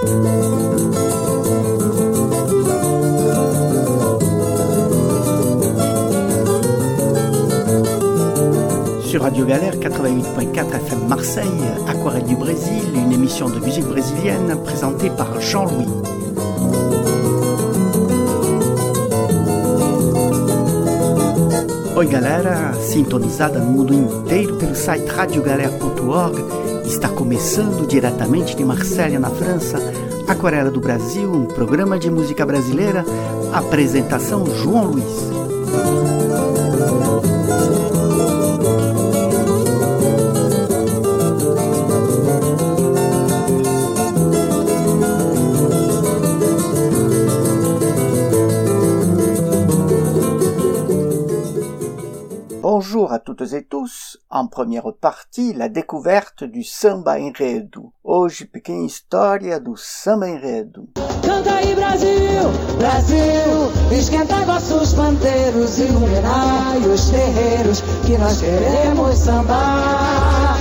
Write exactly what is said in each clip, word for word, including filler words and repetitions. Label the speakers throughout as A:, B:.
A: Sur Radio Galère quatre-vingt-huit point quatre F M Marseille, Aquarelle du Brésil, une émission de musique brésilienne présentée par Jean-Louis. Oi galera, sintonizada no mundo inteiro pelo site radio galera ponto org, está começando diretamente de Marselha, na França, Aquarela do Brasil, um programa de música brasileira, apresentação João Luiz. Bonjour à toutes et tous. En première partie, la découverte du samba enredo. Hoje, pequena história do samba enredo.
B: Canta aí, Brasil, Brasil, esquentai vossos pandeiros, iluminai os terreiros, que nós queremos sambar.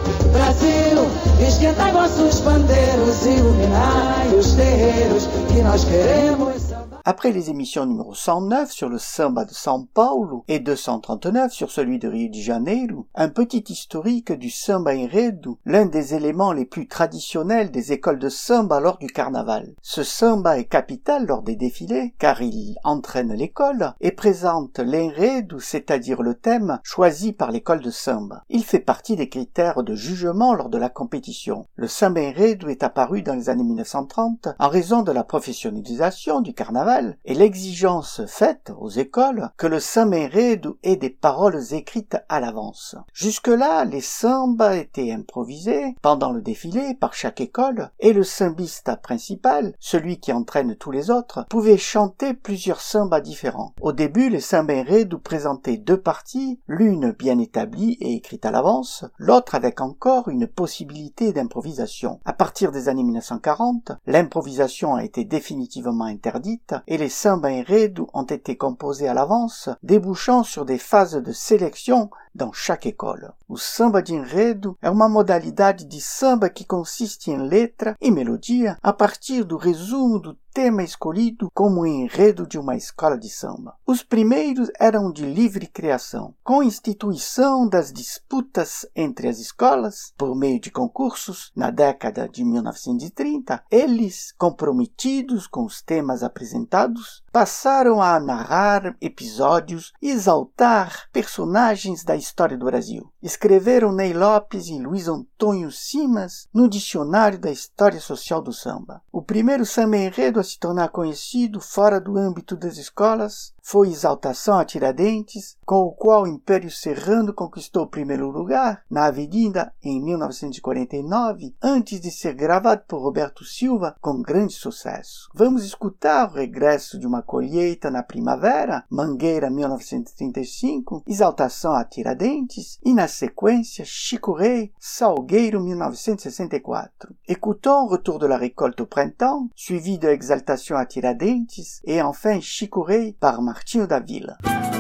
B: Brasil, esquentai vossos pandeiros, iluminai os terreiros, que nós queremos sambar.
A: Après les émissions numéro cent neuf sur le samba de São Paulo et deux cent trente-neuf sur celui de Rio de Janeiro, un petit historique du samba enredo, l'un des éléments les plus traditionnels des écoles de samba lors du carnaval. Ce samba est capital lors des défilés, car il entraîne l'école et présente l'enredo, c'est-à-dire le thème choisi par l'école de samba. Il fait partie des critères de jugement lors de la compétition. Le samba enredo est apparu dans les années mille neuf cent trente en raison de la professionnalisation du carnaval et l'exigence faite aux écoles que le samba enredo ait des paroles écrites à l'avance. Jusque-là, les sambas étaient improvisés pendant le défilé par chaque école et le sambista principal, celui qui entraîne tous les autres, pouvait chanter plusieurs sambas différents. Au début, les samba enredo présentaient deux parties, l'une bien établie et écrite à l'avance, l'autre avec encore une possibilité d'improvisation. À partir des années mille neuf cent quarante, l'improvisation a été définitivement interdite et les samba enredo ont été composés à l'avance, débouchant sur des phases de sélection dans chaque école. O samba de enredo é uma modalidade de samba que consiste em letra e melodia a partir do resumo do tema escolhido como enredo de uma escola de samba. Os primeiros eram de livre criação, com a instituição das disputas entre as escolas, por meio de concursos, na década de mil novecentos e trinta, eles, comprometidos com os temas apresentados, passaram a narrar episódios e exaltar personagens da história do Brasil. Escreveram Ney Lopes e Luiz Antônio Simas no Dicionário da História Social do Samba. O primeiro samba enredo a se tornar conhecido fora do âmbito das escolas foi Exaltação a Tiradentes, com o qual o Império Serrano conquistou o primeiro lugar na Avenida em mil novecentos e quarenta e nove, antes de ser gravado por Roberto Silva com grande sucesso. Vamos escutar o Regresso de uma Colheita na Primavera, Mangueira mil novecentos e trinta e cinco, Exaltação a Tiradentes e, na sequência, Chico Rei, Salgueiro mil novecentos e sessenta e quatro. Écoutons Retour de la Récolte au Printemps, suivi de Exaltação a Tiradentes et enfin Chico Rei par Martinho da Vila.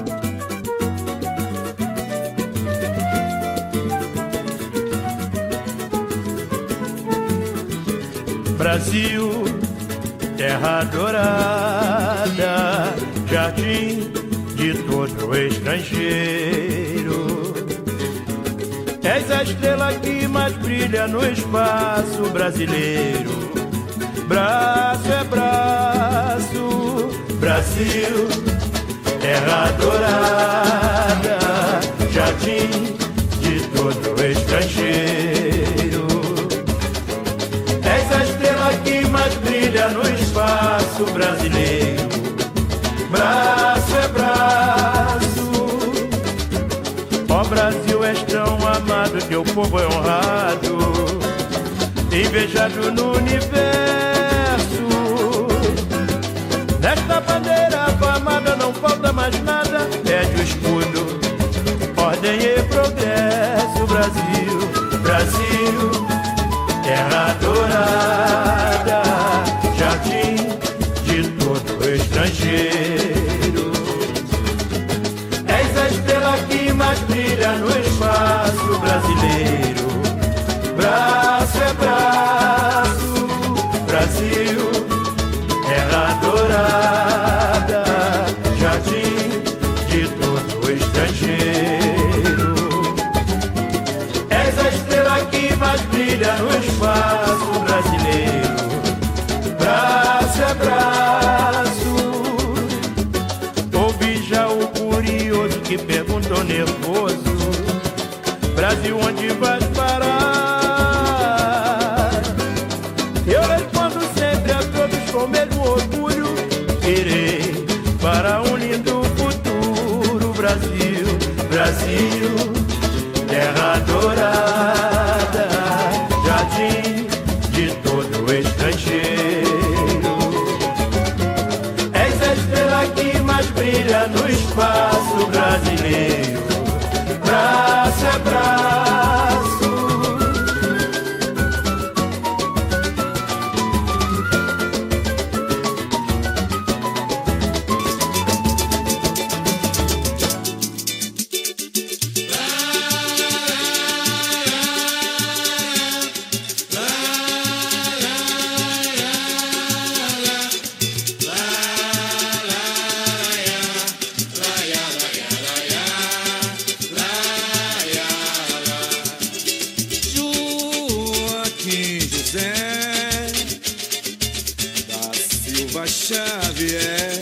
C: Brasil, terra adorada, jardim de todo estrangeiro. És a estrela que mais brilha no espaço brasileiro. Braço é braço, Brasil, terra adorada, jardim de todo estrangeiro. És a estrela que mais brilha no espaço brasileiro. Braço é braço, ó Brasil, és tão amado, teu povo é honrado, invejado no universo. Nesta bandeira afamada não falta mais nada, pede o escudo, ordem e progresso. Brasil, Brasil, terra adorada, jardim de todo estrangeiro. És a estrela que mais brilha no espaço brasileiro. Braço é braço, Brasil. Brasil, terra dourada, jardim de todo estrangeiro. És a estrela que mais brilha no espaço brasileiro. Braço é braço. Ouvi já o curioso que perguntou nervoso: Brasil, onde vais parar? Eu respondo sempre a todos com o mesmo orgulho: irei para um lindo futuro. Brasil, Brasil, terra dourada, jardim de todo estrangeiro. És a estrela que mais brilha no espaço brasileiro. Braço é braço.
D: Xavier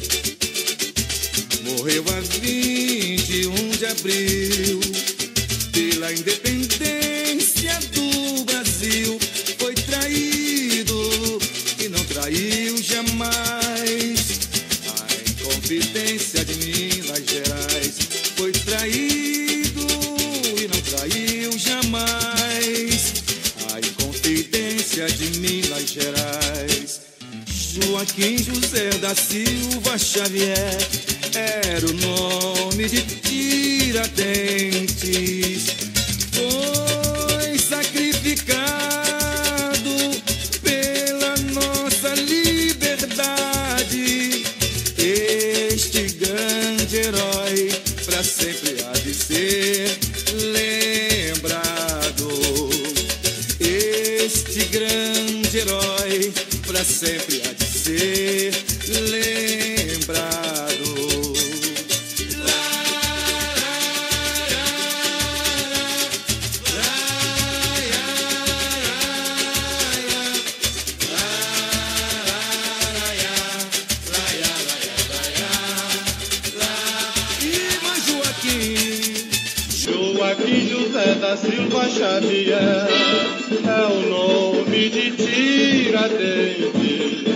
D: morreu a vinte e um de abril pela independência do Brasil. Foi traído e não traiu jamais a inconfidência de Minas Gerais. Foi traído e não traiu jamais a inconfidência de Minas Gerais. Joaquim José da Silva Xavier era o nome de Tiradentes. Foi sacrificado pela nossa liberdade. Este grande herói pra sempre há de ser lembrado. Este grande herói pra sempre há de ser lembrado.
C: Joaquim José da Silva Xavier é o nome de Tiradentes.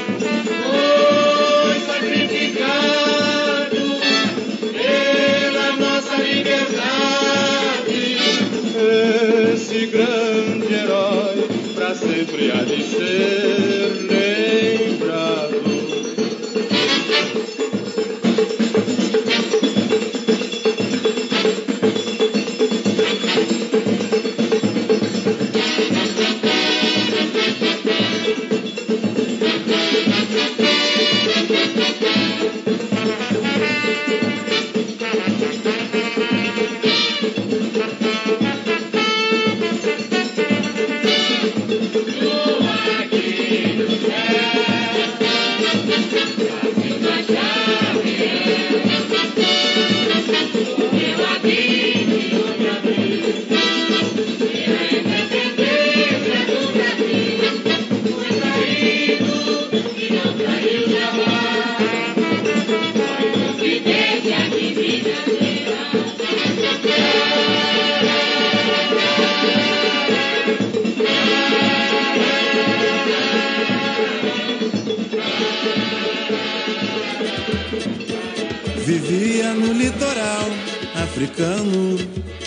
C: Foi sacrificado pela nossa liberdade. Esse grande herói pra sempre há de ser lembrado.
D: Vivia no litoral africano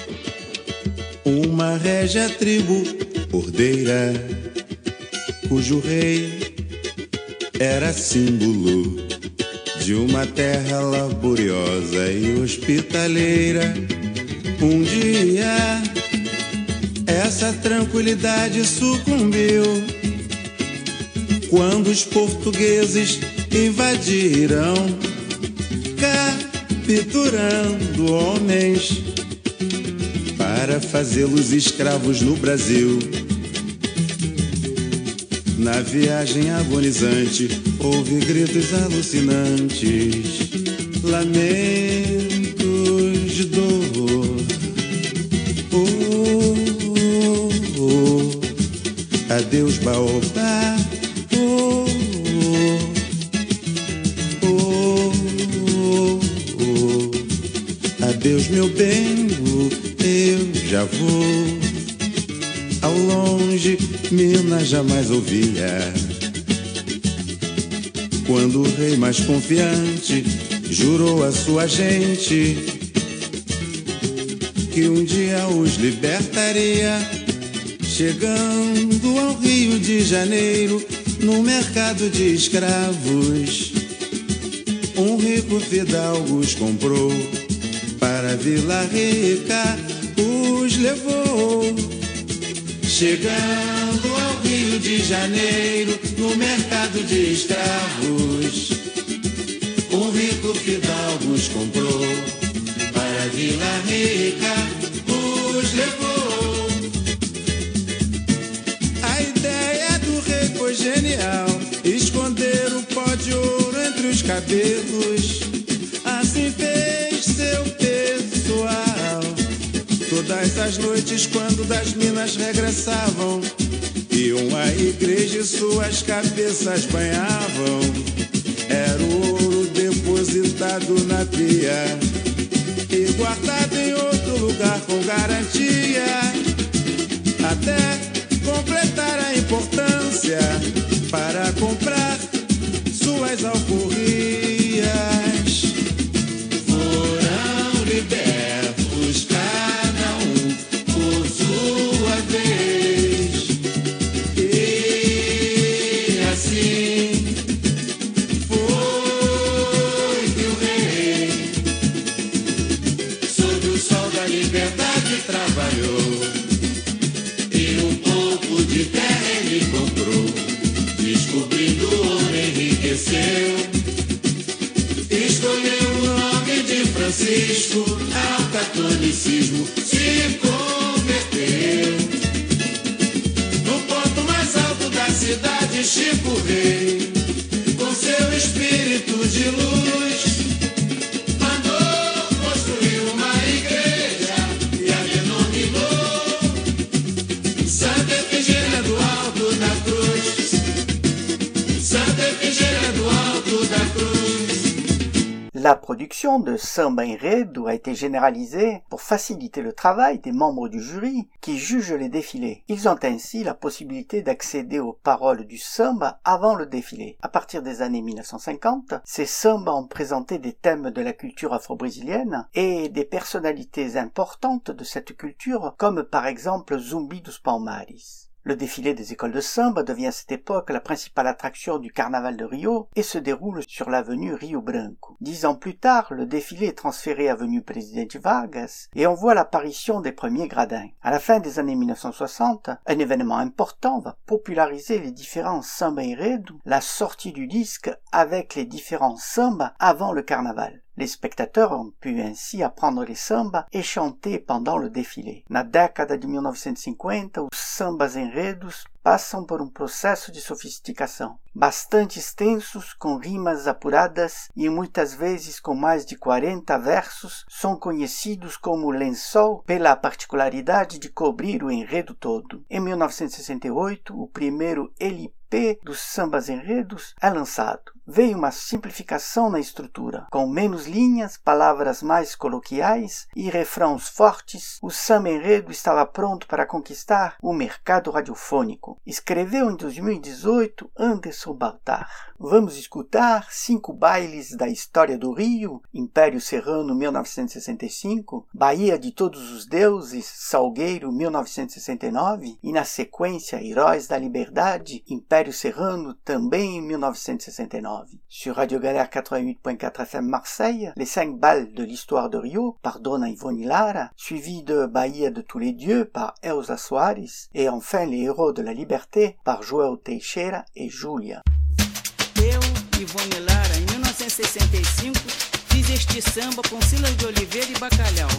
D: uma régia tribo ordeira, cujo rei era símbolo de uma terra laboriosa e hospitaleira. Um dia essa tranquilidade sucumbiu quando os portugueses invadiram, capturando homens para fazê-los escravos no Brasil. Na viagem agonizante, houve gritos alucinantes, lamentos de dor. Oh, oh, oh. Adeus, baobá. Oh, oh, oh, oh. Adeus, meu bem, eu já vou. Ao longe, Minas jamais ouvia. Quando o rei mais confiante jurou a sua gente que um dia os libertaria, chegando ao Rio de Janeiro, no mercado de escravos, um rico fidalgo os comprou, para Vila Rica os levou. Chegando ao Rio de Janeiro, no mercado de escravos, um rico fidalgo os comprou, para Vila Rica os levou. A ideia do rei foi genial, esconder o pó de ouro entre os cabelos. Assim fez seu pessoal. Todas as noites, quando das minas regressavam, iam à igreja e suas cabeças banhavam. Era o ouro depositado na pia e guardado em outro lugar com garantia, até completar a importância para comprar suas alforrias. Foram libertos cada um por sua vez, e assim foi que o rei, sob o sol da liberdade, trabalhou, e um pouco de terra ele comprou, descobrindo o ouro enriqueceu, escolheu o nome de Francisco, ao catolicismo se converteu. No ponto mais alto da cidade, Chico Rei, com seu espírito de luz, mandou construir uma igreja e a denominou Santa Efigênia do Alto da Cruz. Santa Efigênia do Alto da Cruz.
A: La production de Samba Enredo a été généralisée pour faciliter le travail des membres du jury qui jugent les défilés. Ils ont ainsi la possibilité d'accéder aux paroles du samba avant le défilé. À partir des années mille neuf cent cinquante, ces sambas ont présenté des thèmes de la culture afro-brésilienne et des personnalités importantes de cette culture, comme par exemple Zumbi dos Palmares. Le défilé des écoles de samba devient à cette époque la principale attraction du carnaval de Rio et se déroule sur l'avenue Rio Branco. Dix ans plus tard, le défilé est transféré à avenue Presidente Vargas et on voit l'apparition des premiers gradins. À la fin des années mille neuf cent soixante, un événement important va populariser les différents samba enredo, la sortie du disque avec les différents sambas avant le carnaval. Les spectateurs ont pu ainsi apprendre les sambas et chanter pendant le défilé. Na década de mil novecentos e cinquenta, os sambas enredos passam por um processo de sofisticação. Bastante extensos, com rimas apuradas e muitas vezes com mais de quarenta versos, são conhecidos como lençol pela particularidade de cobrir o enredo todo. Em mil novecentos e sessenta e oito, o primeiro L P dos sambas enredos é lançado. Veio uma simplificação na estrutura. Com menos linhas, palavras mais coloquiais e refrãos fortes, o samba enredo estava pronto para conquistar o mercado radiofônico. Escreveu em dois mil e dezoito Anderson Baltar. Vamos escutar Cinco Bailes da História do Rio, Império Serrano mil novecentos e sessenta e cinco, Bahia de Todos os Deuses, Salgueiro mil novecentos e sessenta e nove e na sequência Heróis da Liberdade, Império Serrano também em mil novecentos e sessenta e nove. Sur Radio Galère quatre-vingt-huit point quatre F M Marseille, les cinq balles de l'histoire de Rio par Dona Ivone Lara, suivi de Bahia de tous les dieux par Elza Soares et enfin Les Héros de la Liberté par João Teixeira et Júlia.
E: Eu, Ivone Lara, em mil novecentos e sessenta e cinco, fiz este samba com Silas de Oliveira e Bacalhau.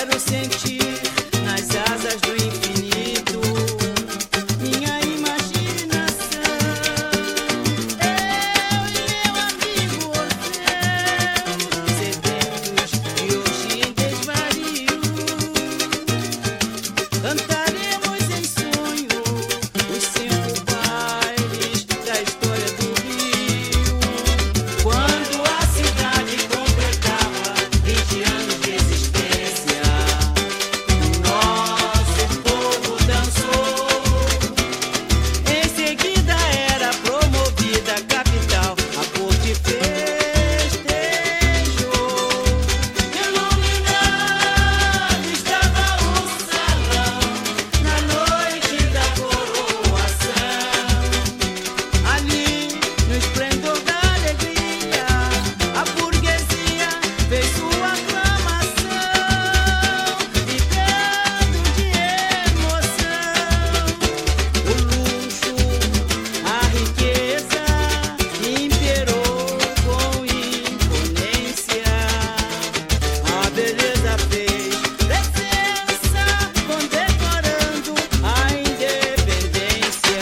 E: quero sentir nas asas do infinito minha imaginação. Eu e meu amigo Orfeu, sedentos de hoje em desvario, cantaremos em sonho os cinco bailes da história do Rio. Quando a cidade completava vinte anos de existência, nosso povo dançou. Em seguida era promovida a capital, a corte festejou. Iluminado estava o salão na noite da coroação. Ali, no esplendor da alegria, a burguesia fez sua aclamação, vibrando de emoção. O luxo, a riqueza imperou com imponência. A beleza fez presença, condecorando a independência.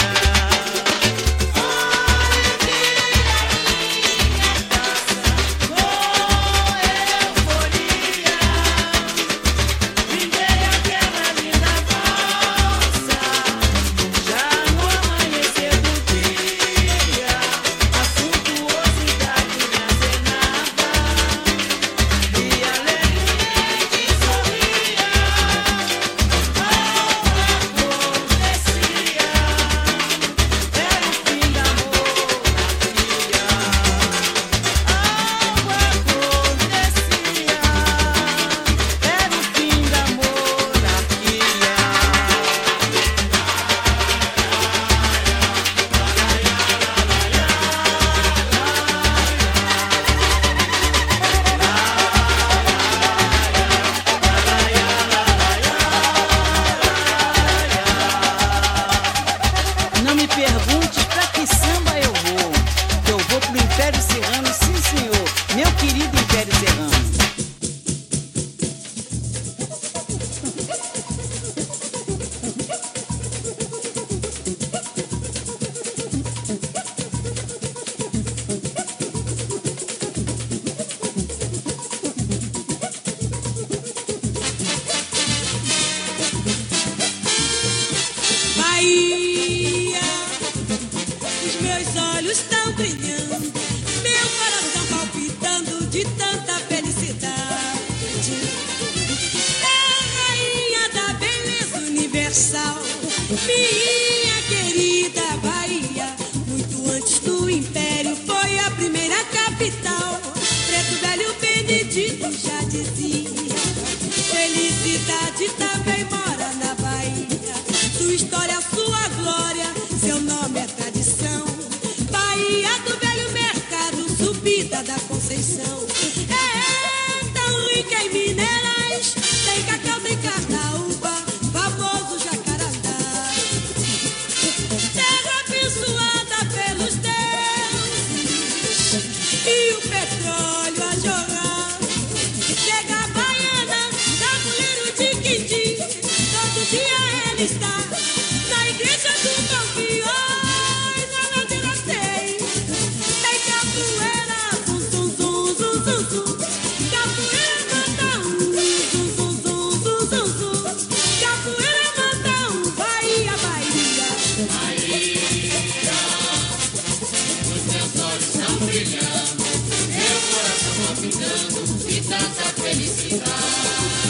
E: Brindei aquela linda valsa, já no amanhecer do dia, a suntuosidade me acenava e alegremente sorria. Algo acontecia, era o fim da monarquia. Algo acontecia, era o fim da monarquia. Não me perguntes pra que samba eu vou, que eu vou pro Império Serrano, sim senhor, meu querido Império Serrano.
F: Bahia, os meus olhos estão brilhando, meu coração palpitando de tanta felicidade. É a rainha da beleza universal, minha querida Bahia. Muito antes do império foi a primeira capital. Preto Velho Benedito já dizia, felicidade também mora na Bahia. Sua história, sua glória, seu nome é tradição. Bahia do Velho Mercado, subida da Conceição. É tão rica em minerais, tem cacau, tem carnaúba, famoso jacarandá. Terra abençoada pelos deuses e o petróleo a jorrar. Chega a baiana, tabuleiro de quindim, todo dia ela está na igreja do Malvior. Na ladeira tem, tem capoeira, zum, zum, zum, zum, zum, zum. Capoeira manda um, zum, zum, zum, zum, zum, zum. Capoeira manda um, Bahia, Bahia.
D: Os meus olhos estão brilhando, meu coração palpitando de tanta felicidade.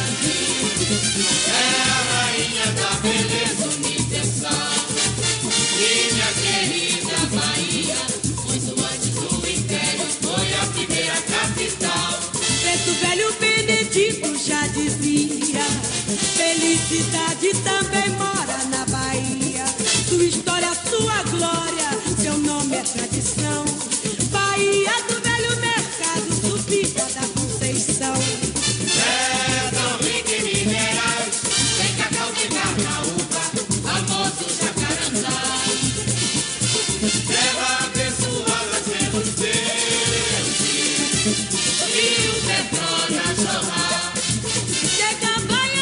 D: É a rainha da beleza universal, minha querida Bahia. Muito antes do império foi a primeira capital.
F: Preto Velho Benedito já dizia, felicidade também mora na Bahia. Sua história, sua glória, seu nome é tradição. Bahia do Velho Mercado, subida da Conceição.
D: É tão rica em minerais, tem cacau, tem carnaúba, famoso jacarandá. Terra abençoada pelos deuses e o petróleo a jorrar.
F: Chega a Bahia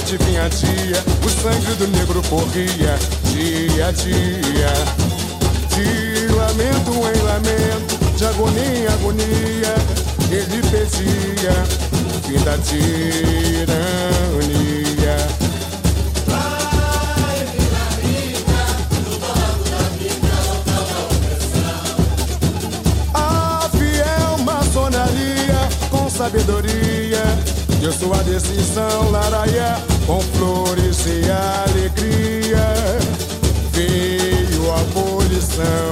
G: noite vinha dia, o sangue do negro corria dia a dia. De lamento em lamento, de agonia em agonia, ele pedia o fim da tirania. A fiel maçonaria com sabedoria deu sua decisão, laraia, com flores e alegria. Veio a abolição,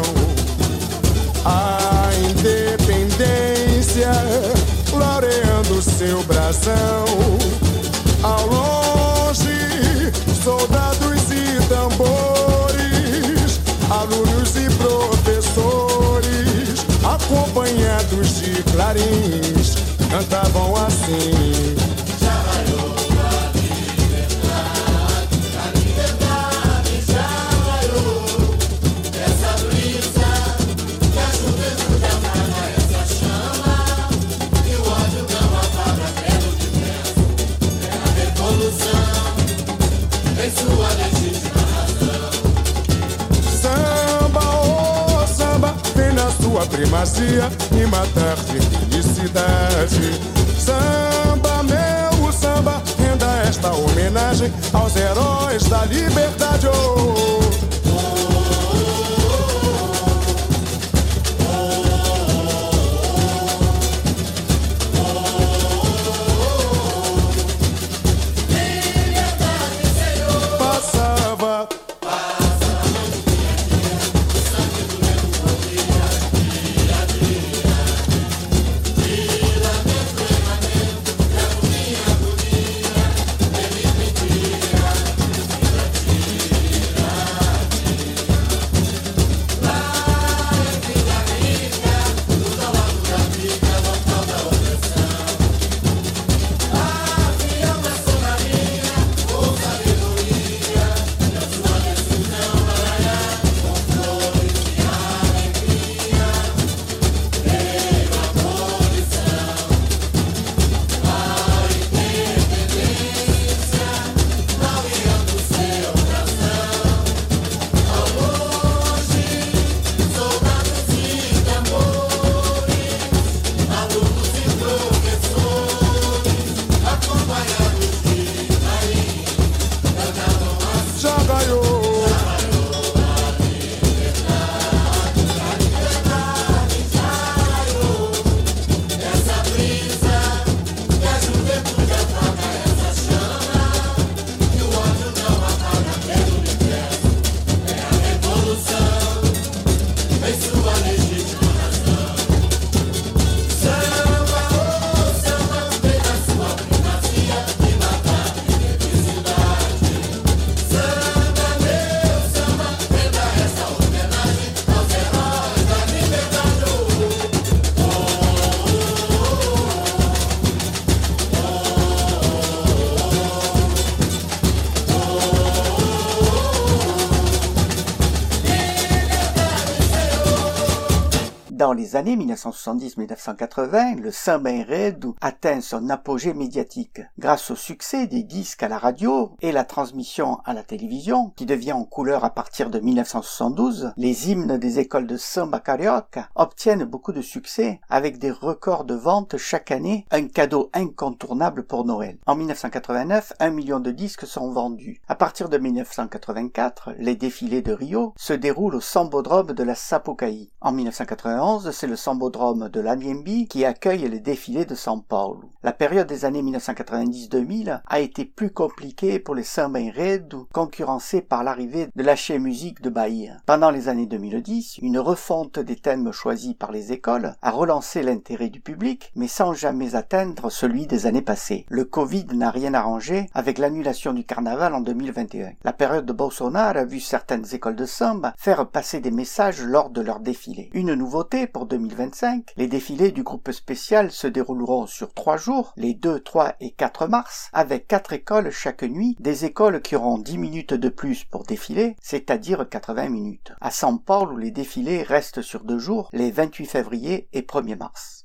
G: a independência, floreando seu brasão. Ao longe, soldados e tambores, alunos e professores, acompanhados de clarins, cantavam assim. Primazia e matar de felicidade. Samba, meu samba, renda esta homenagem aos heróis da liberdade. Oh.
A: Dans les années mille neuf cent soixante-dix à mille neuf cent quatre-vingts, le samba enredo atteint son apogée médiatique. Grâce au succès des disques à la radio et la transmission à la télévision, qui devient en couleur à partir de mille neuf cent soixante-douze, les hymnes des écoles de samba carioca obtiennent beaucoup de succès avec des records de vente chaque année, un cadeau incontournable pour Noël. En mille neuf cent quatre-vingt-neuf, un million de disques sont vendus. À partir de mille neuf cent quatre-vingt-quatre, les défilés de Rio se déroulent au Sambodrome de la Sapucaí. En mille neuf cent quatre-vingt-onze, c'est le Sambodrome de l'Anhembi qui accueille les défilés de São Paulo. La période des années mille neuf cent quatre-vingt-dix à deux mille a été plus compliquée pour les samba enredo, concurrencés par l'arrivée de l'Axé Musique de Bahia. Pendant les années deux mille dix, une refonte des thèmes choisis par les écoles a relancé l'intérêt du public, mais sans jamais atteindre celui des années passées. Le Covid n'a rien arrangé avec l'annulation du carnaval en deux mille vingt et un. La période de Bolsonaro a vu certaines écoles de samba faire passer des messages lors de leurs défilés. Une nouveauté pour deux mille vingt-cinq, les défilés du groupe spécial se dérouleront sur trois jours, les deux, trois et quatre mars, avec quatre écoles chaque nuit, des écoles qui auront dix minutes de plus pour défiler, c'est-à-dire quatre-vingts minutes. À São Paulo, les défilés restent sur deux jours, les vingt-huit février et premier mars.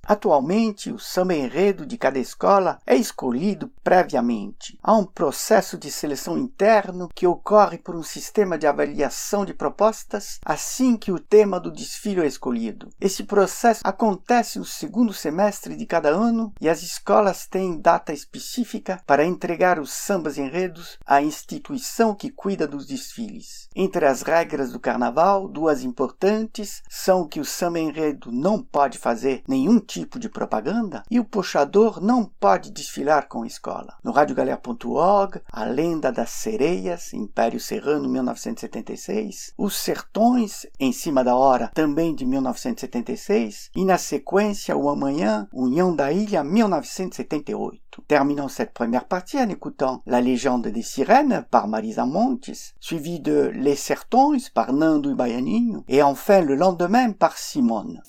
A: Atualmente, o samba enredo de cada escola é escolhido previamente. Há um processo de seleção interno que ocorre por um sistema de avaliação de propostas assim que o tema do desfile é escolhido. Esse processo acontece no segundo semestre de cada ano e as escolas têm data específica para entregar os sambas enredos à instituição que cuida dos desfiles. Entre as regras do carnaval, duas importantes são que o samba enredo não pode fazer nenhum tipo de propaganda e o puxador não pode desfilar com a escola. No rádio galera ponto org, A Lenda das Sereias, Império Serrano, mil novecentos e setenta e seis, Os Sertões, Em Cima da Hora, também de mil novecentos e setenta e seis, e na sequência O Amanhã, União da Ilha, mil novecentos e setenta e oito. Terminons cette première partie en écoutant La Légende des Sirènes par Marisa Montes, suivi de Les Sertões par Nando e Baianinho, et enfin Le Lendemain par Simone.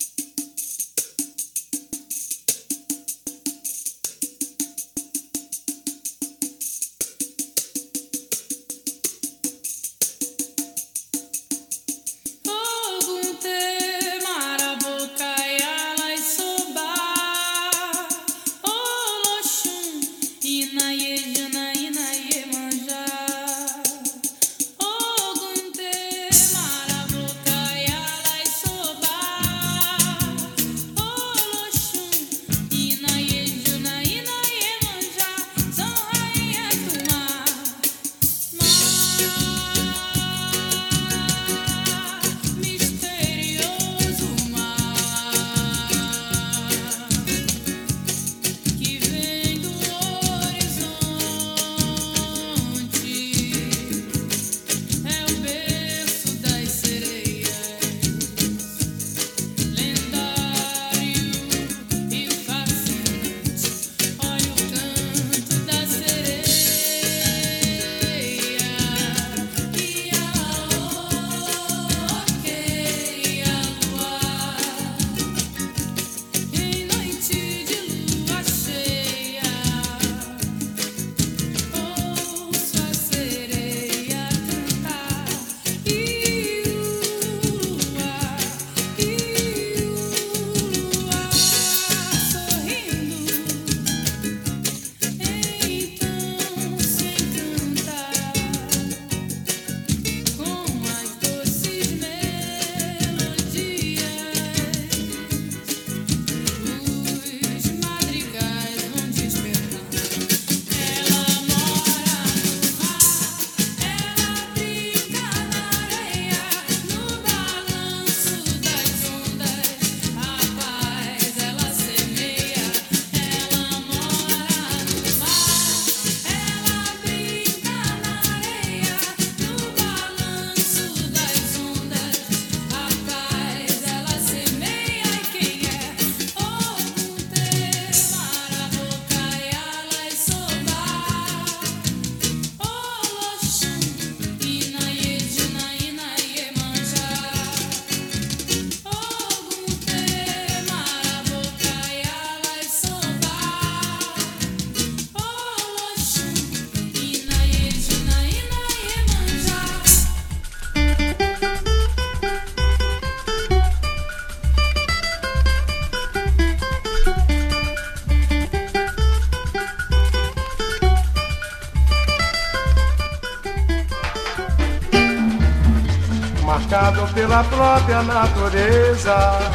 C: Marcado pela própria natureza,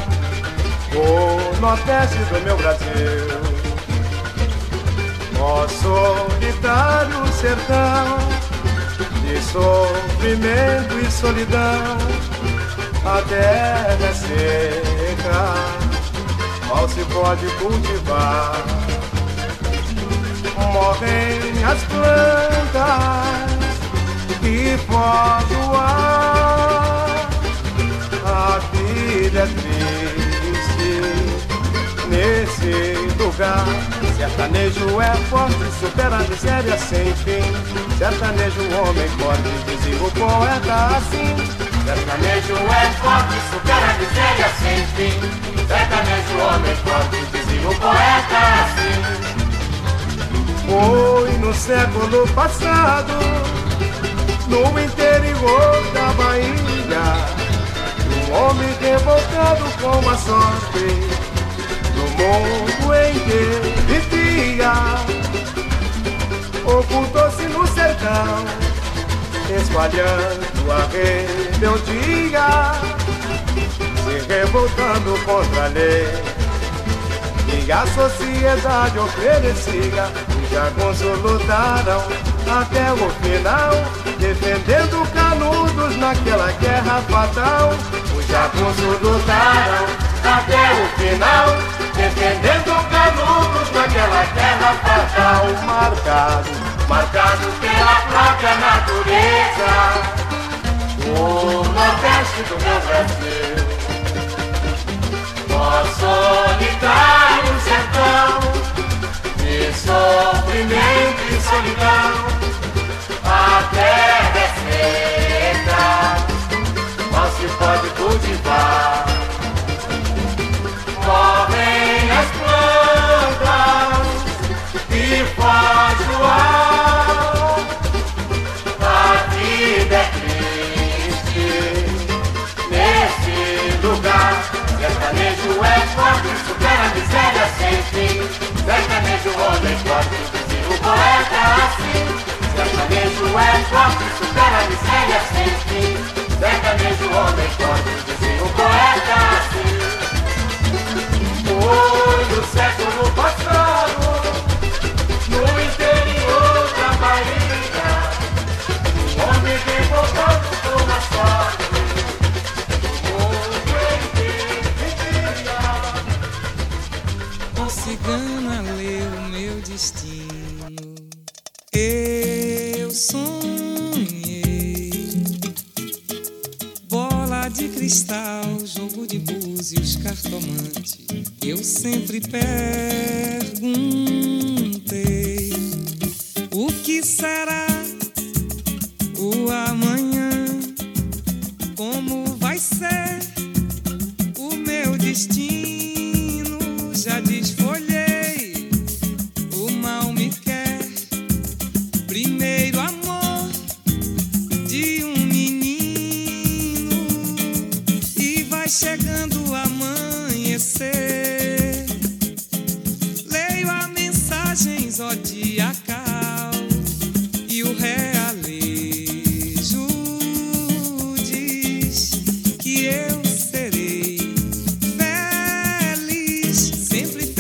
C: o nordeste do meu Brasil, ó solitário sertão de sofrimento e solidão. A terra é seca, mal se pode cultivar, morrem as plantas e foge o ar. A vida é triste nesse lugar. Sertanejo é forte, supera a miséria sem fim. Sertanejo, homem forte, dizia o poeta assim. Sertanejo é forte, supera a miséria sem fim. Sertanejo, homem forte, dizia o poeta assim. Foi no século passado, no interior da Bahia, um homem revoltado com a sorte, no mundo em que vivia, ocultou-se no sertão, espalhando a rebeldia, se revoltando contra a lei e a sociedade oferecia. Os jagunços lutaram até o final, defendendo canudos naquela guerra fatal. Os jagunços lutaram até o final, defendendo canudos naquela guerra fatal. Marcado, marcado pela própria natureza, o Nordeste do meu Brasil, ó solitário sertão, de sofrimento e solidão, a terra é seca, não se pode cultivar, morrem as plantas e faz o ar, a vida é triste nesse lugar. Sertanejo é forte, supera a miséria sem fim. Sertanejo, homem forte, dizia o poeta assim. Sertanejo é forte, supera a miséria sem fim. Sertanejo, homem forte, dizia o poeta assim. Foi no século passado, no interior da Bahia, um homem que voltou com uma sorte.
H: Cigana leu meu destino, eu sonhei. Bola de cristal, jogo de búzios, cartomante. Eu sempre perguntei: o que será o amanhã? Como vai ser o meu destino? Já desfolhei, o mal me quer. Primeiro amor de um menino, e vai chegando o amanhecer. Leio a mensagem zodiacal e o realejo diz que eu serei feliz, sempre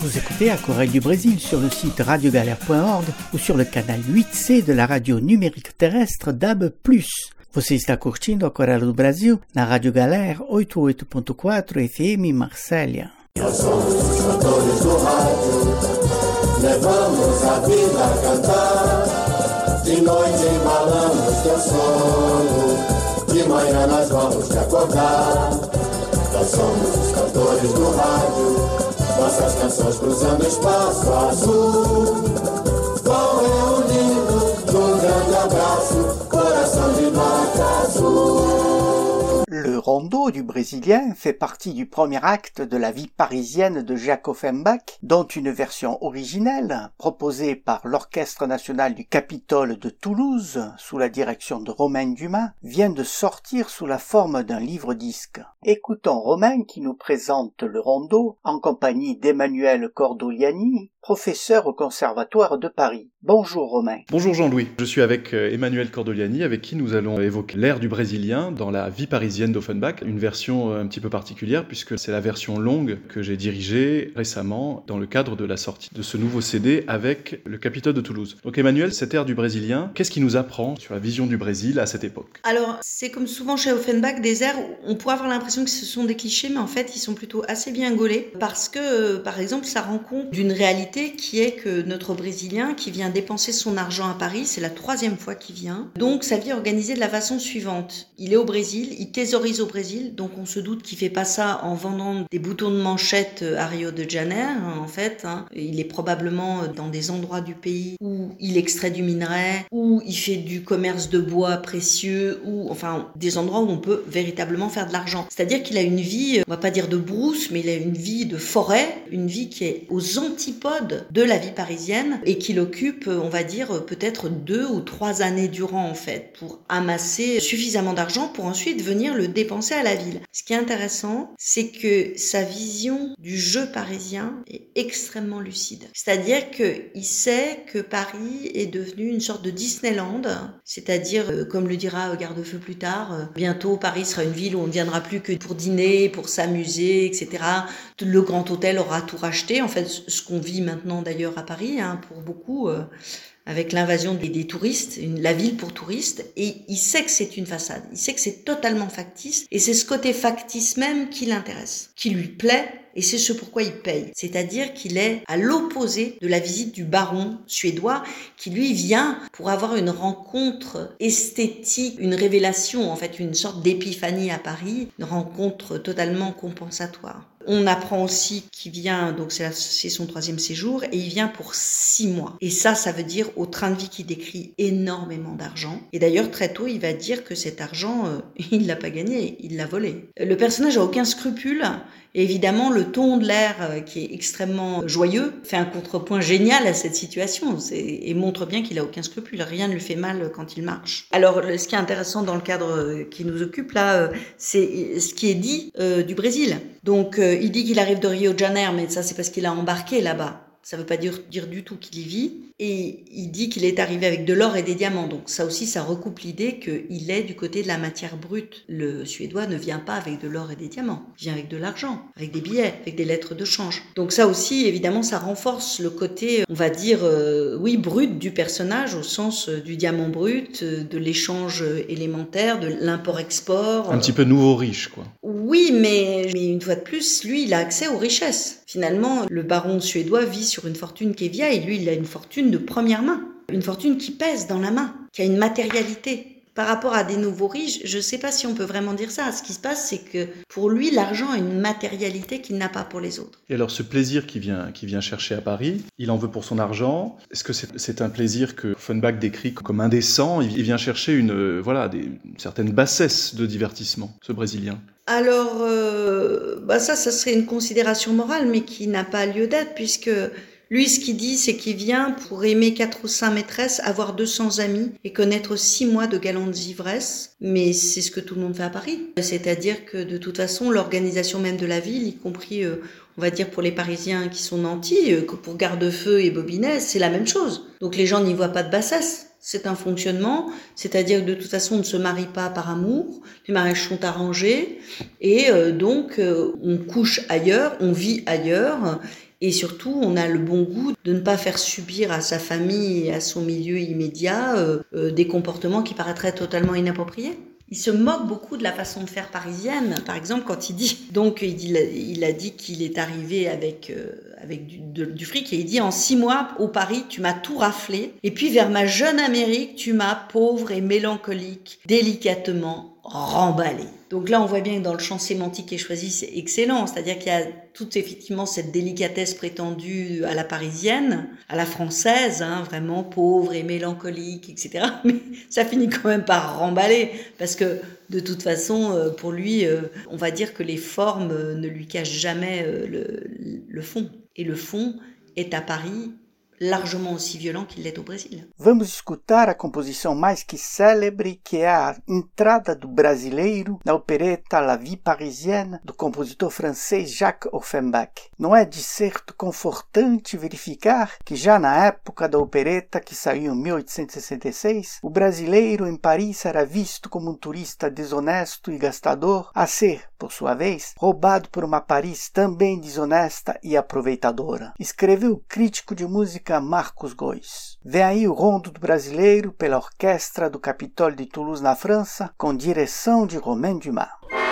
A: Vous écoutez Aquarelle du Brésil sur le site radio galère point org ou sur le canal huit C de la radio numérique terrestre D A B plus. Você está curtindo Aquarela do Brasil na Rádio Galera oitenta e oito ponto quatro F M Marsella.
D: Nós somos os cantores do rádio, levamos a vida a cantar. De noite embalamos teu sono, de manhã nós vamos te acordar. Nós somos os cantores do rádio, nossas canções cruzando espaço azul. Vão reunindo num grande abraço, coração de vaca azul.
A: Le rondo du Brésilien fait partie du premier acte de la vie parisienne de Jacques Offenbach, dont une version originelle, proposée par l'Orchestre national du Capitole de Toulouse, sous la direction de Romain Dumas, vient de sortir sous la forme d'un livre-disque. Écoutons Romain qui nous présente le rondo en compagnie d'Emmanuel Cordoliani, professeur au Conservatoire de Paris. Bonjour Romain.
I: Bonjour Jean-Louis, je suis avec Emmanuel Cordoliani, avec qui nous allons évoquer l'air du Brésilien dans la vie parisienne d'Offenbach, une version un petit peu particulière puisque c'est la version longue que j'ai dirigée récemment dans le cadre de la sortie de ce nouveau C D avec le Capitole de Toulouse. Donc Emmanuel, cet air du Brésilien, qu'est-ce qui nous apprend sur la vision du Brésil à cette époque?
J: Alors, c'est comme souvent chez Offenbach, des airs où on pourrait avoir l'impression que ce sont des clichés, mais en fait, ils sont plutôt assez bien gaulés parce que, par exemple, ça rend compte d'une réalité qui est que notre Brésilien qui vient dépenser son argent à Paris, c'est la troisième fois qu'il vient. Donc, sa vie est organisée de la façon suivante. Il est au Brésil, il thésaurise au Brésil, donc on se doute qu'il fait pas ça en vendant des boutons de manchette à Rio de Janeiro, en fait. Hein. Il est probablement dans des endroits du pays où il extrait du minerai, où il fait du commerce de bois précieux, ou enfin des endroits où on peut véritablement faire de l'argent. C'est-à-dire qu'il a une vie, on va pas dire de brousse, mais il a une vie de forêt, une vie qui est aux antipodes de la vie parisienne et qu'il occupe, on va dire, peut-être deux ou trois années durant, en fait, pour amasser suffisamment d'argent pour ensuite venir le dépenser à la ville. Ce qui est intéressant, c'est que sa vision du jeu parisien est extrêmement lucide. C'est-à-dire qu'il sait que Paris est devenu une sorte de Disneyland, c'est-à-dire, euh, comme le dira Gardefeu plus tard, euh, bientôt Paris sera une ville où on ne viendra plus que pour dîner, pour s'amuser, et cetera. Le grand hôtel aura tout racheté, en fait, ce qu'on vit maintenant d'ailleurs à Paris, hein, pour beaucoup, euh, avec l'invasion des, des touristes, une, la ville pour touristes, et il sait que c'est une façade, il sait que c'est totalement factice, et c'est ce côté factice même qui l'intéresse, qui lui plaît, et c'est ce pourquoi il paye. C'est-à-dire qu'il est à l'opposé de la visite du baron suédois, qui lui vient pour avoir une rencontre esthétique, une révélation, en fait, une sorte d'épiphanie à Paris, une rencontre totalement compensatoire. On apprend aussi qu'il vient, donc c'est, la, c'est son troisième séjour, et il vient pour six mois. Et ça, ça veut dire, au train de vie qu'il décrit, énormément d'argent. Et d'ailleurs, très tôt, il va dire que cet argent, euh, il l'a pas gagné, il l'a volé. Le personnage a aucun scrupule. Et évidemment, le ton de l'air, euh, qui est extrêmement joyeux, fait un contrepoint génial à cette situation c'est, et montre bien qu'il a aucun scrupule. Rien ne lui fait mal quand il marche. Alors, le, ce qui est intéressant dans le cadre euh, qui nous occupe là, euh, c'est ce qui est dit euh, du Brésil. Donc, euh, il dit qu'il arrive de Rio de Janeiro, mais ça, c'est parce qu'il a embarqué là-bas. Ça veut pas dire, dire du tout qu'il y vit. Et il dit qu'il est arrivé avec de l'or et des diamants. Donc ça aussi, ça recoupe l'idée qu'il est du côté de la matière brute. Le Suédois ne vient pas avec de l'or et des diamants. Il vient avec de l'argent, avec des billets, avec des lettres de change. Donc ça aussi, évidemment, ça renforce le côté, on va dire, euh, oui, brut du personnage, au sens euh, du diamant brut, euh, de l'échange élémentaire, de l'import-export.
I: Un petit peu nouveau riche, quoi.
J: Oui, mais, mais une fois de plus, lui, il a accès aux richesses. Finalement, le baron suédois vit sur une fortune qui est vieille. Lui, il a une fortune de première main. Une fortune qui pèse dans la main, qui a une matérialité. Par rapport à des nouveaux riches, je ne sais pas si on peut vraiment dire ça. Ce qui se passe, c'est que pour lui, l'argent a une matérialité qu'il n'a pas pour les autres.
I: Et alors, ce plaisir qu'il vient, qu'il vient chercher à Paris, il en veut pour son argent. Est-ce que c'est, c'est un plaisir que Offenbach décrit comme indécent? Il vient chercher une, euh, voilà, des, une certaine bassesse de divertissement, ce Brésilien.
J: Alors, euh, bah ça, ça serait une considération morale, mais qui n'a pas lieu d'être, puisque lui, ce qu'il dit, c'est qu'il vient pour aimer quatre ou cinq maîtresses, avoir deux cents amis et connaître six mois de galantes ivresses. Mais c'est ce que tout le monde fait à Paris. C'est-à-dire que, de toute façon, l'organisation même de la ville, y compris, euh, on va dire pour les Parisiens qui sont nantis, euh, que pour Gardefeu et Bobinez, c'est la même chose. Donc les gens n'y voient pas de bassesse. C'est un fonctionnement, c'est-à-dire que de toute façon, on ne se marie pas par amour, les mariages sont arrangés, et euh, donc euh, on couche ailleurs, on vit ailleurs, Et surtout, on a le bon goût de ne pas faire subir à sa famille et à son milieu immédiat euh, euh, des comportements qui paraîtraient totalement inappropriés. Il se moque beaucoup de la façon de faire parisienne. Par exemple, quand il dit, donc il, dit, il a dit qu'il est arrivé avec, euh, avec du, de, du fric et il dit en six mois au Paris, tu m'as tout raflé. Et puis vers ma jeune Amérique, tu m'as pauvre et mélancolique, délicatement remballé. Donc là, on voit bien que dans le champ sémantique qui est choisi, c'est excellent. C'est-à-dire qu'il y a toute effectivement cette délicatesse prétendue à la parisienne, à la française, hein, vraiment pauvre et mélancolique, et cetera. Mais ça finit quand même par remballer, parce que de toute façon, pour lui, on va dire que les formes ne lui cachent jamais le, le fond. Et le fond est à Paris largement aussi violent qu'il l'est au Brésil.
A: Vamos escutar a composição mais que célebre, que é a entrada do brasileiro na opereta La Vie Parisienne, do compositor francês Jacques Offenbach. Não é de certo confortante verificar que já na época da opereta, que saiu em mil oitocentos e sessenta e seis, o brasileiro em Paris era visto como um turista desonesto e gastador, a ser, por sua vez, roubado por uma Paris também desonesta e aproveitadora. Escreveu o crítico de música Marcos Góes. Vem aí o Rondo do Brasileiro pela Orquestra do Capitole de Toulouse na França, com direção de Romain Dumas.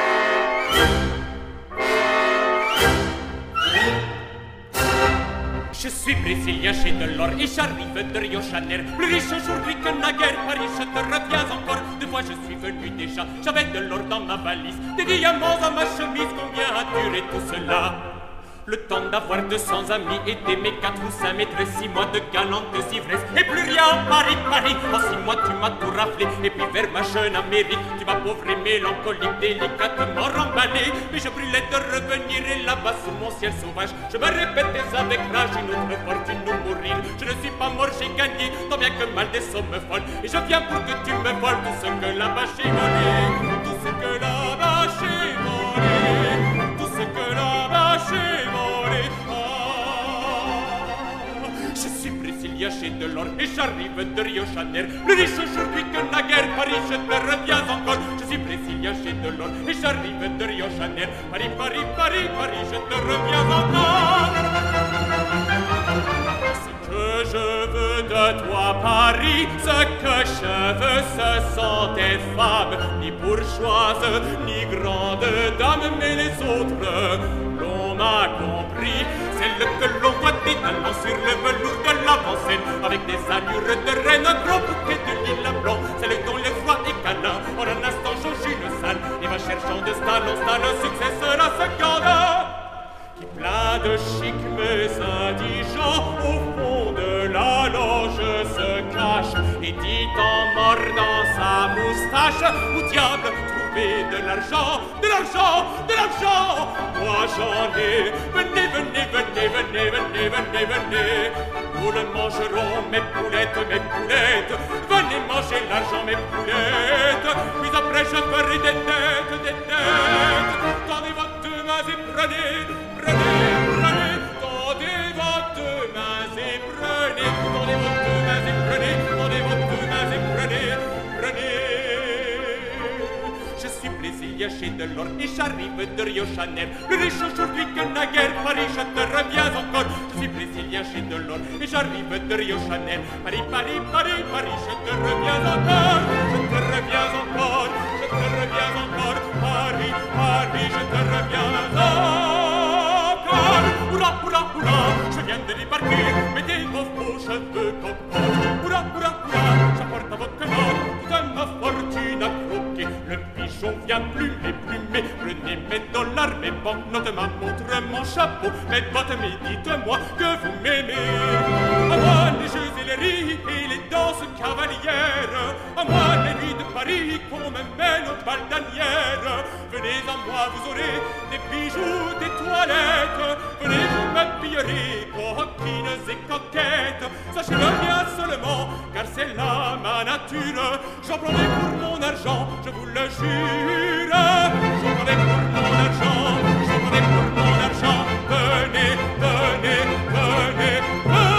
K: Je suis brésilien chez Delors et j'arrive de Rio de Janeiro. Plus riche aujourd'hui que naguère, Paris, je te reviens encore. De fois je suis venu déjà, j'avais de l'or dans ma valise, des diamants dans ma chemise. Combien a duré tout cela? Le temps d'avoir deux cents amis et d'aimer quatre ou cinq maîtresses, six mois de galante ivresse et plus rien en Paris, Paris. En six mois tu m'as tout raflé et puis vers ma jeune Amérique, tu m'as pauvre et mélancolique, délicatement remballé. Mais je brûlais de revenir et là-bas sous mon ciel sauvage, je me répétais avec rage une autre fortune ou mourir. Je ne suis pas mort, j'ai gagné, tant bien que mal des sommes folles. Et je viens pour que tu me voles tout ce que là-bas j'ai volé, tout ce que là-bas j'ai volé, tout ce que là-bas j'ai volé. Chez Delors et j'arrive de Rio de Janeiro. Plus riche aujourd'hui que naguère, Paris, je te reviens encore. Je suis brésilien chez Delors et j'arrive de Rio de Janeiro. Paris, Paris, Paris, Paris, je te reviens encore. Ce que je veux de toi, Paris, ce que je veux, ce sont tes femmes, ni bourgeoises, ni grandes dames, mais les autres, l'on m'a compris. Celles que l'on voit également sur le velours de l'avant-scène, avec des allures de reine, un gros bouquet de lilas blancs, celles dont le froid est câlin, en un instant change une salle, et va cherchant de stalle en stalle, un succès sera second, qui plein de chic mais indigent, au fond de la loge se cache, et dit en mordant sa moustache, où diable trouver de l'argent, de l'argent, de l'argent, moi j'en ai, venez, venez, venez, venez, venez, venez, venez, nous le mangerons, mes poulettes, mes poulettes, venez manger l'argent, mes poulettes, puis après je ferai des têtes, des têtes, tendez vos deux mains et prenez, prenez, prenez, tendez vos deux mains et prenez, tendez vos deux mains et prenez, tendez vos deux mains et prenez, prenez. Je suis brésilien chez Delors et j'arrive de Rio de Janeiro. Plus riche aujourd'hui que naguère, Paris, je te reviens encore. Je suis brésilien chez Delors et j'arrive de Rio de Janeiro. Paris, Paris, Paris, Paris, je te reviens encore. Je te reviens encore, je te reviens encore. Paris, Paris, je te reviens encore. Hurrah, hurrah, hurrah, je viens de débarquer. Mettez vos faux cheveux cocottes. Hurrah, hurrah, hurrah, j'apporte à votre mort toute ma fortune à croquer. Le pigeon vient plumer, plumer. Prenez mes dollars, mes banques-notes, ma montre, mon chapeau, mes bottes, mais dites-moi que vous m'aimez. À moi les jeux et les rires et les danses cavalières. À moi les nuits de Paris qu'on me mène aux bal d'Anières. Venez à moi, vous aurez des bijoux, des toilettes. Venez, vous m'habillerez, coquines et coquettes. Sachez-le bien seulement, car c'est là ma nature. J'en prendrai pour mon argent, je vous le jure. J'en prendrai pour mon argent, j'en prendrai pour mon argent. Venez, venez, venez, venez.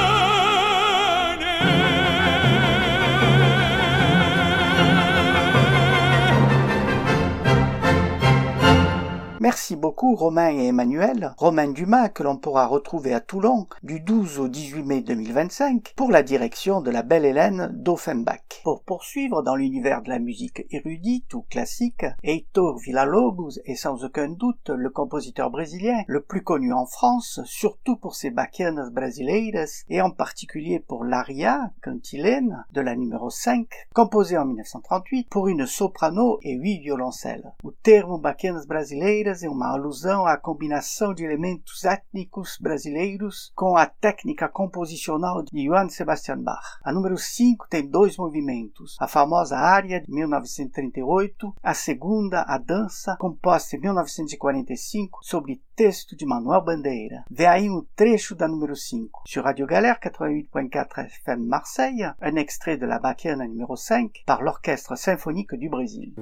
A: Merci beaucoup Romain et Emmanuel, Romain Dumas que l'on pourra retrouver à Toulon du douze au dix-huit mai deux mille vingt-cinq pour la direction de la Belle Hélène d'Offenbach. Pour poursuivre dans l'univers de la musique érudite ou classique, Heitor Villa-Lobos est sans aucun doute le compositeur brésilien le plus connu en France, surtout pour ses baquianas brasileiras et en particulier pour l'aria Cantilena de la numéro cinq, composée en mille neuf cent trente-huit pour une soprano et huit violoncelles. O termo baquianas brasileiras é uma alusão à combinação de elementos étnicos brasileiros com a técnica composicional de Johann Sebastian Bach. A número cinco tem dois movimentos, a famosa área de mil novecentos e trinta e oito, a segunda, a dança, composta em mil novecentos e quarenta e cinco sobre texto de Manuel Bandeira. Vê aí um trecho da número cinq. Sur Radio Galère quatre-vingt-huit point quatre F M Marseille, un extrait de la Bachiana numéro cinq par l'Orchestre Symphonique du Brésil.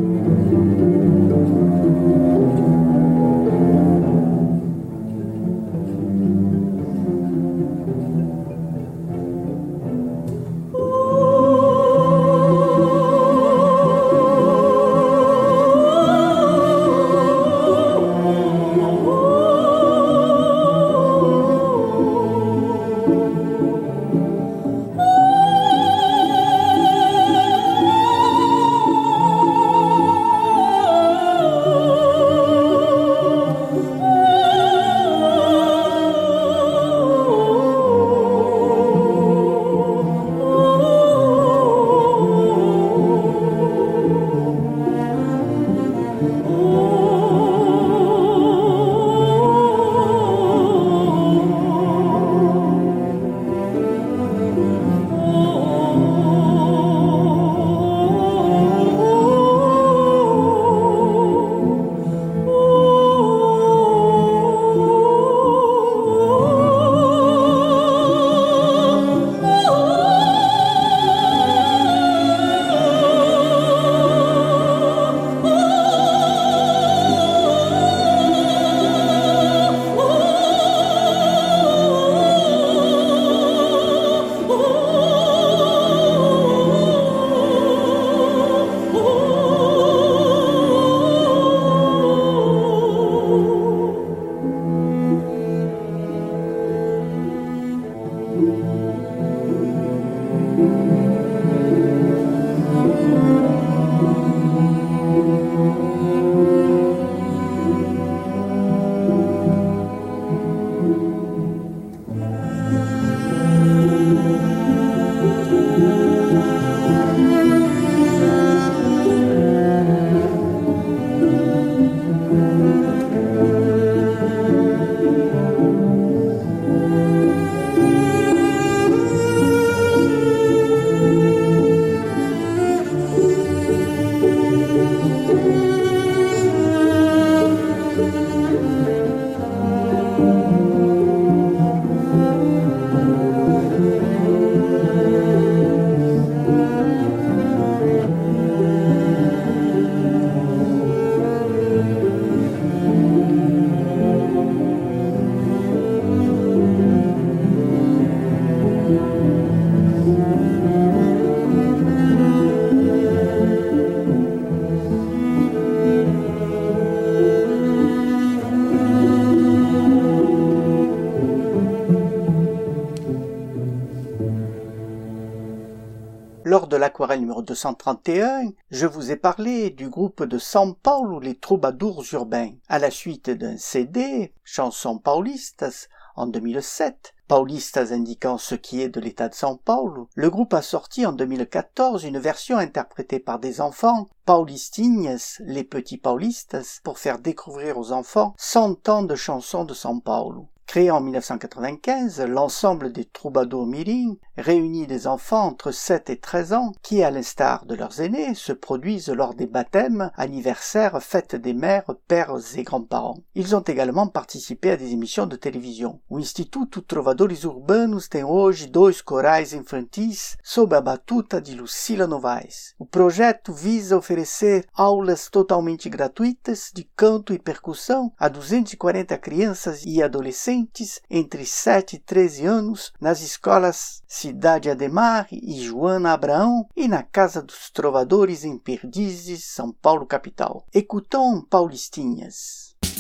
A: Lors de l'aquarelle numéro deux cent trente et un, je vous ai parlé du groupe de São Paulo, les Troubadours urbains. À la suite d'un C D, Chansons Paulistas, en deux mille sept, Paulistas indiquant ce qui est de l'état de São Paulo, le groupe a sorti en deux mille quatorze une version interprétée par des enfants, Paulistinhas, les petits Paulistas, pour faire découvrir aux enfants cent ans de chansons de São Paulo. Créé en mille neuf cent quatre-vingt-quinze, l'ensemble des Troubadours Mirim réunit des enfants entre sept et treize ans qui, à l'instar de leurs aînés, se produisent lors des baptêmes, anniversaires, fêtes des mères, pères et grands-parents. Ils ont également participé à des émissions de télévision. O Instituto Trovadores Urbanos tem hoje dois corais infantis sob a batuta de Lucila Novaes. O projeto visa oferecer aulas totalmente gratuitas de canto e percussão a duzentas e quarenta crianças e adolescentes entre sete e treze anos nas escolas Cidade Ademar e Joana Abraão e na Casa dos Trovadores em Perdizes, São Paulo capital. Écoutons Paulistinhas.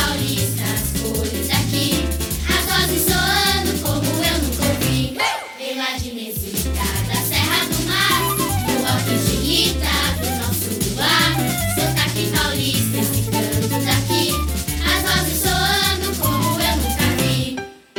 L: paulista, as cores daqui, as vozes soando como eu nunca ouvi. Vem lá de Mesita, da Serra do Mar, do rock de Rita, do nosso luar. Sotaque paulista, esse canto daqui, as vozes soando como eu nunca vi.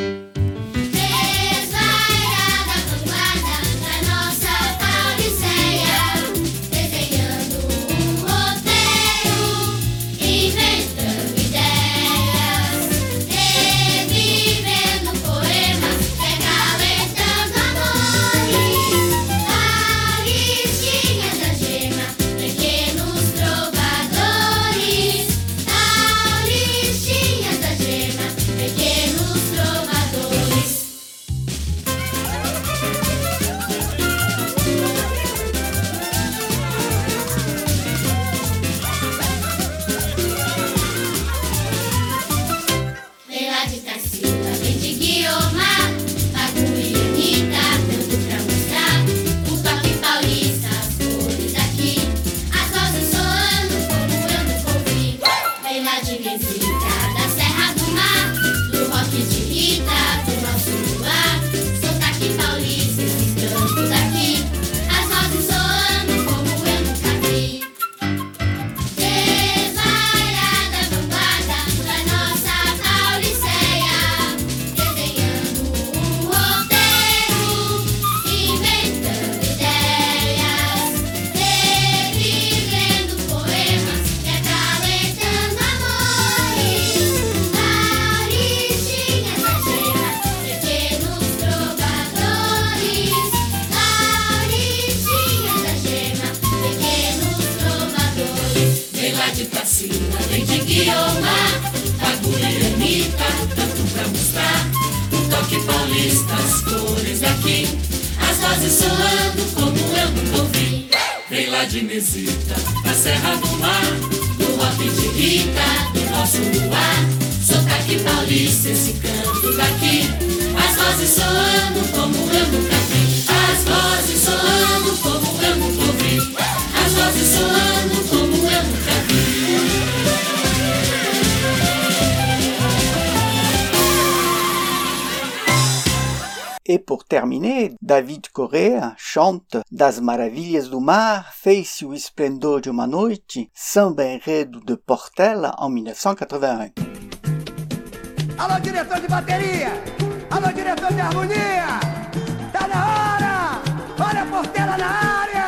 L: Desvairada vanguarda da nossa Pauliceia, desenhando um roteiro, inventando ideias, revivendo poemas, recalentando amores. Paulistinhas da gema, pequenos trovadores. Paulistinhas da gema, pequenos trovadores. Vem lá de Tarsila, vem de Guiomar, Pagu e Anitta, tanto pra mostrar o toque paulista, as cores daqui, as vozes soando como eu nunca ouvi. Vem lá de Mesita, da Serra do Mar, do rock de Rita, do nosso luar. Sotaque paulista, esse canto daqui, as vozes soando como eu nunca vi. Desvairada vanguarda da nossa Pauliceia, desenhando um roteiro, inventando ideias, revivendo poemas, recalentando amores. Paulistinhas da gema, pequenos trovadores. Paulistinhas da gema, pequenos trovadores. Vem lá de Tarsila, vem de Guiomar, Pagu e Anitta, tanto pra mostrar o toque paulista, as cores daqui, as vozes soando como eu nunca ouvi. Vem lá de Mesita, da Serra do Mar, do rock de Rita, do nosso luar. Sotaque paulista, esse canto daqui, as vozes soando como eu nunca vi. As vozes soando como eu nunca ouvi. As vozes soando como eu nunca vi.
A: Et pour terminer, David Correa chante Das Maravilhas do Mar, Fez-se o Esplendor de uma Noite, Samba Enredo de Portela en mille neuf cent quatre-vingt-un.
M: Alô, diretor de bateria! Alô, diretor de harmonia! Tá na hora! Olha a Portela na área!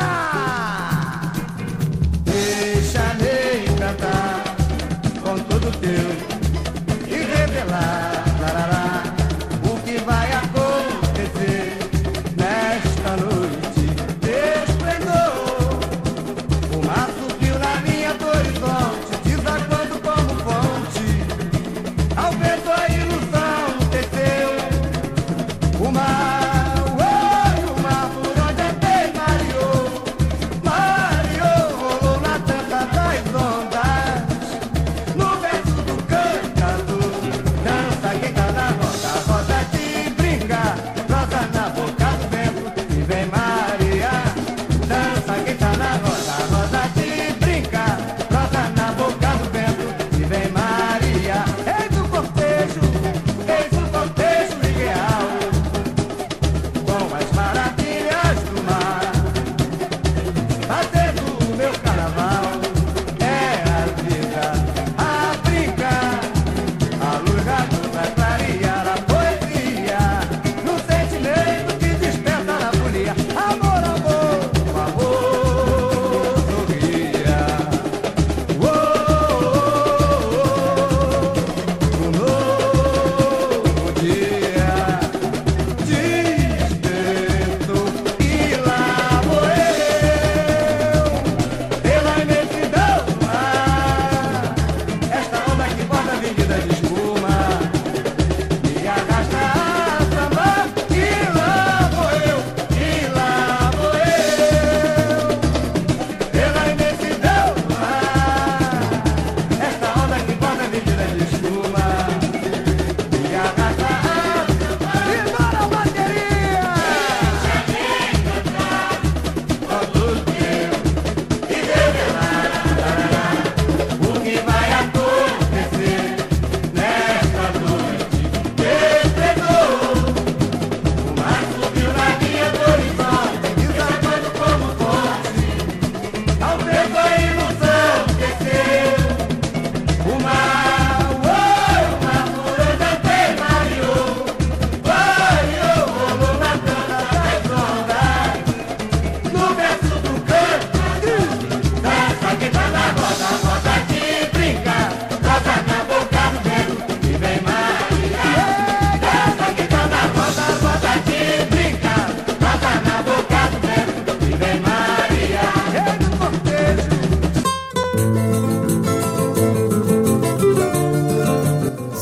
M: Deixa-me cantar com todo teu e revelar, larará, o que vai acontecer nesta noite de esplendor. O mar subiu na linha do horizonte, desaguando como fonte. Ao vento a ilusão teceu. O mar, oi, o mar por onde andei mareou, mareou, rolou na tampa das ondas. No verso do canto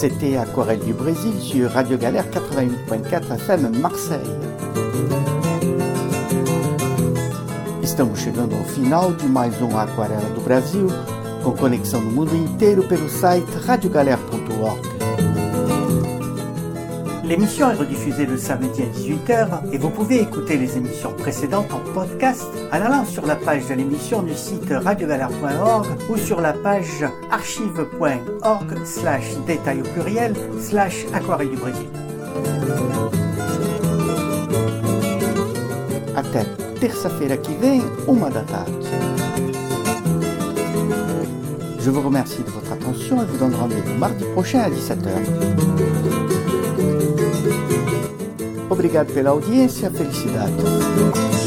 A: C'était Aquarelle du Brésil sur Radio Galère quatre-vingt-huit virgule quatre F M Marseille. Estamos chegando ao final de mais um Aquarela do Brasil, com conexão no mundo inteiro pelo site radio galère ponto org. L'émission est rediffusée le samedi à dix-huit heures et vous pouvez écouter les émissions précédentes en podcast en allant sur la page de l'émission du site radio galère point org ou sur la page archive point org slash détail au pluriel slash Aquarelle du Brésil. Até terça-feira que vem, uma da tarde. Je vous remercie de votre attention et vous donne rendez-vous mardi prochain à dix-sept heures. Obrigado pela audiência, felicidades.